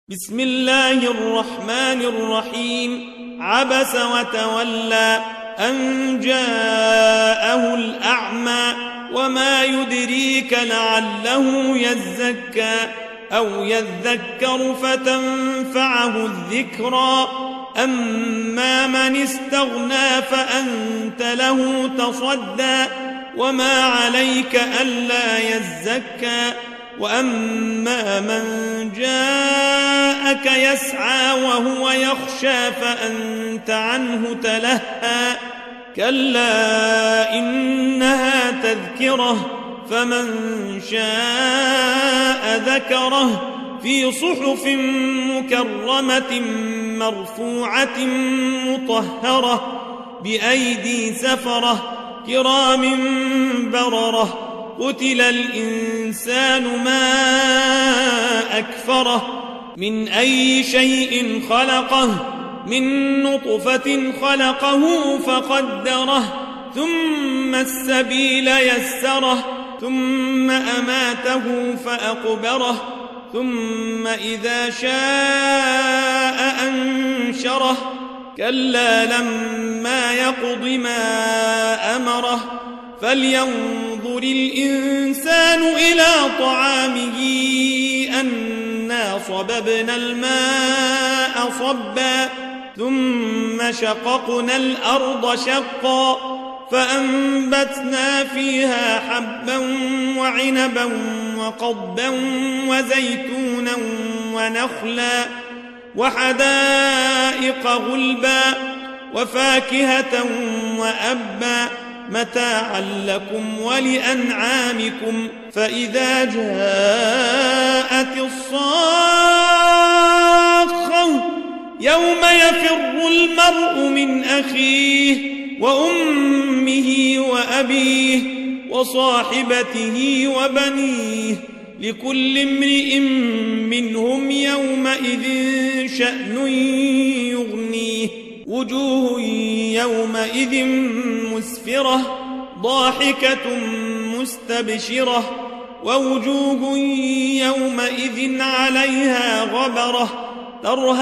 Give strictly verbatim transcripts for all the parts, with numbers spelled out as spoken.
بسم الله الرحمن الرحيم. عبس وتولى أن جاءه الأعمى وما يدريك لعله يزكى أو يذكر فتنفعه الذكرى أما من استغنى فأنت له تصدى وما عليك ألا يزكى وأما من جاءك يسعى وهو يخشى فأنت عنه تلهى كلا إنها تذكرة فمن شاء ذكره في صحف مكرمة مرفوعة مطهرة بأيدي سفرة كرام بررة قتل الإنسان ما أكفره من أي شيء خلقه من نطفة خلقه فقدره ثم السبيل يسره ثم أماته فأقبره ثم إذا شاء أنشره كلا لما يقض ما أمره فلينظر الإنسان إلى طعامه أنا صببنا الماء صبا ثم شققنا الأرض شقا فأنبتنا فيها حبا وعنبا وقضبا وزيتونا ونخلا وحدائق غلبا وفاكهة وأبا متاعا لكم ولأنعامكم فإذا جاءت الصاخة يوم يفر المرء من أخيه وأمه وأبيه وصاحبته وبنيه لكل امرئ منهم يومئذ شأن يغنيه وجوه يومئذ مسفرة ضاحكة مستبشرة ووجوه يومئذ عليها غبرة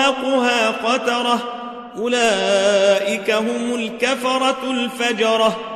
ترهقها قترة أولئك هم الكفرة الفجرة